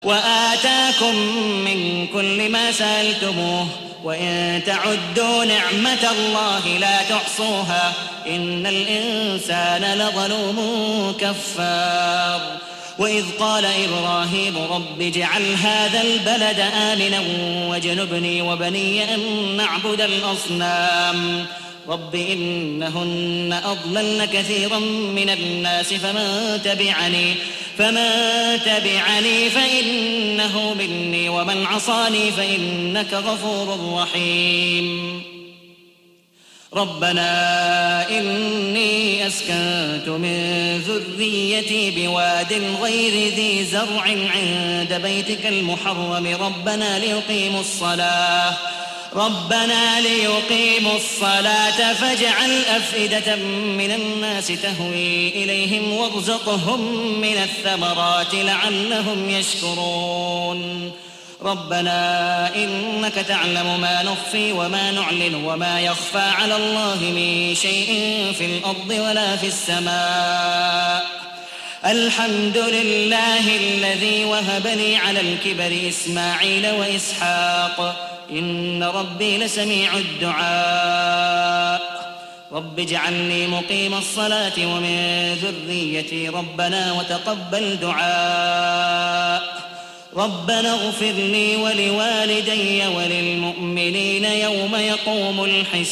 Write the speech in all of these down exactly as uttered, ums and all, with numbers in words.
وآتاكم من كل ما سألتموه وإن تعدوا نعمة الله لا تحصوها إن الإنسان لظلوم كفار وإذ قال إبراهيم رب اجعل هذا البلد آمنا واجنبني وبني أن نعبد الأصنام رب إنهن أضللن كثيرا من الناس فمن تبعني فمن تبعني فإنه مني ومن عصاني فإنك غفور رحيم ربنا إني أسكنت من ذريتي بواد غير ذي زرع عند بيتك المحرم ربنا ليقيموا الصلاة ربنا ليقيموا الصلاة فاجعل أفئدة من الناس تهوي إليهم وارزقهم من الثمرات لعلهم يشكرون ربنا إنك تعلم ما نخفي وما نعلن وما يخفى على الله من شيء في الأرض ولا في السماء الحمد لله الذي وهب لي على الكبر إسماعيل وإسحاق إن ربي لسميع الدعاء رب اجعلني مقيم الصلاة ومن ذريتي ربنا وتقبل دعاء ربنا اغفر لي ولوالدي وللمؤمنين يوم يقوم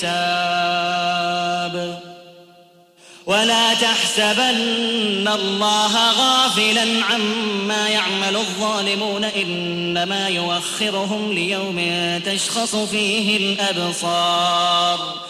الحساب ولا تحسبن الله غافلا عما يعمل الظالمون إنما يؤخرهم ليوم تشخص فيه الأبصار